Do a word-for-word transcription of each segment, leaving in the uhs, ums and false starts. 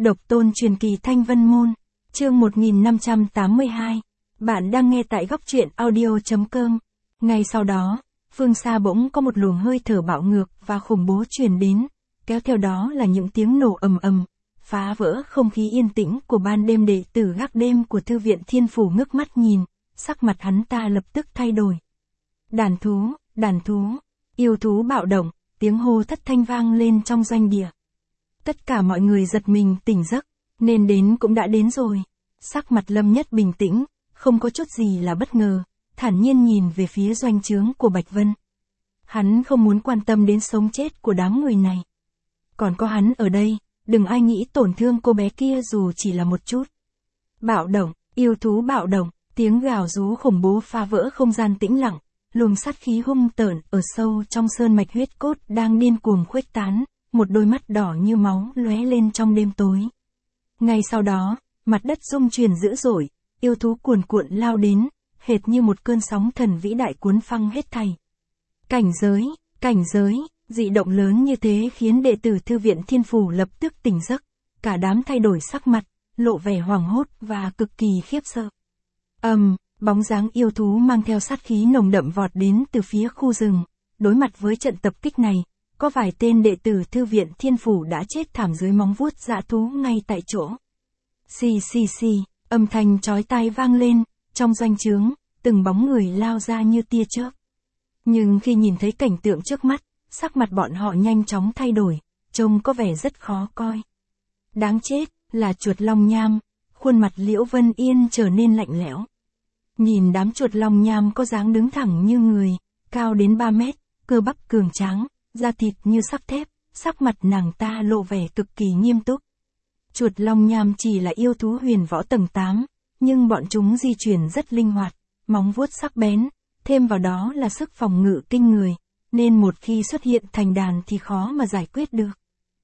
Độc tôn truyền kỳ Thanh Vân Môn, chương một nghìn năm trăm tám mươi hai. Bạn đang nghe tại góc truyện audio.com. Ngay sau đó, phương xa bỗng có một luồng hơi thở bạo ngược và khủng bố truyền đến, kéo theo đó là những tiếng nổ ầm ầm, phá vỡ không khí yên tĩnh của ban đêm. Đệ tử gác đêm của Thư viện Thiên Phủ ngước mắt nhìn, sắc mặt hắn ta lập tức thay đổi. Đàn thú, đàn thú, yêu thú bạo động, tiếng hô thất thanh vang lên trong doanh địa. Tất cả mọi người giật mình tỉnh giấc, nên đến cũng đã đến rồi. Sắc mặt Lâm Nhất bình tĩnh, không có chút gì là bất ngờ, thản nhiên nhìn về phía doanh trướng của Bạch Vân. Hắn không muốn quan tâm đến sống chết của đám người này. Còn có hắn ở đây, đừng ai nghĩ tổn thương cô bé kia dù chỉ là một chút. Bạo động, yêu thú bạo động, tiếng gào rú khủng bố phá vỡ không gian tĩnh lặng, luồng sát khí hung tợn ở sâu trong sơn mạch huyết cốt đang điên cuồng khuếch tán, một đôi mắt đỏ như máu lóe lên trong đêm tối. Ngay sau đó, mặt đất rung chuyển dữ dội, yêu thú cuồn cuộn lao đến, hệt như một cơn sóng thần vĩ đại cuốn phăng hết thảy. Cảnh giới, cảnh giới, dị động lớn như thế khiến đệ tử Thư viện Thiên Phủ lập tức tỉnh giấc, cả đám thay đổi sắc mặt, lộ vẻ hoảng hốt và cực kỳ khiếp sợ. Ầm, um, bóng dáng yêu thú mang theo sát khí nồng đậm vọt đến từ phía khu rừng, đối mặt với trận tập kích này, có vài tên đệ tử Thư viện Thiên Phủ đã chết thảm dưới móng vuốt dã thú ngay tại chỗ. Xì xì xì, âm thanh chói tai vang lên, trong doanh trướng, từng bóng người lao ra như tia chớp. Nhưng khi nhìn thấy cảnh tượng trước mắt, sắc mặt bọn họ nhanh chóng thay đổi, trông có vẻ rất khó coi. Đáng chết, là chuột long nham, khuôn mặt Liễu Vân Yên trở nên lạnh lẽo. Nhìn đám chuột long nham có dáng đứng thẳng như người, cao đến ba mét, cơ bắp cường tráng, da thịt như sắt thép, sắc mặt nàng ta lộ vẻ cực kỳ nghiêm túc. Chuột long nham chỉ là yêu thú huyền võ tầng tám, nhưng bọn chúng di chuyển rất linh hoạt, móng vuốt sắc bén, thêm vào đó là sức phòng ngự kinh người, nên một khi xuất hiện thành đàn thì khó mà giải quyết được.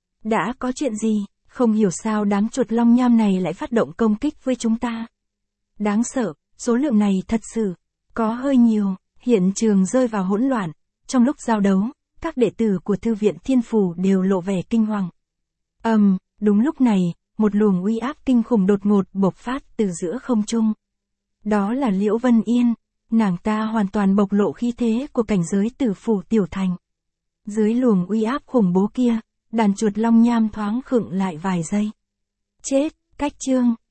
Đã có chuyện gì, không hiểu sao đám chuột long nham này lại phát động công kích với chúng ta. Đáng sợ, số lượng này thật sự có hơi nhiều, hiện trường rơi vào hỗn loạn, trong lúc giao đấu, các đệ tử của Thư viện Thiên Phủ đều lộ vẻ kinh hoàng. Ầm, um, đúng lúc này, một luồng uy áp kinh khủng đột ngột bộc phát từ giữa không trung. Đó là Liễu Vân Yên, nàng ta hoàn toàn bộc lộ khí thế của cảnh giới Tử Phủ tiểu thành. Dưới luồng uy áp khủng bố kia, đàn chuột long nham thoáng khựng lại vài giây. Chết, cách chương,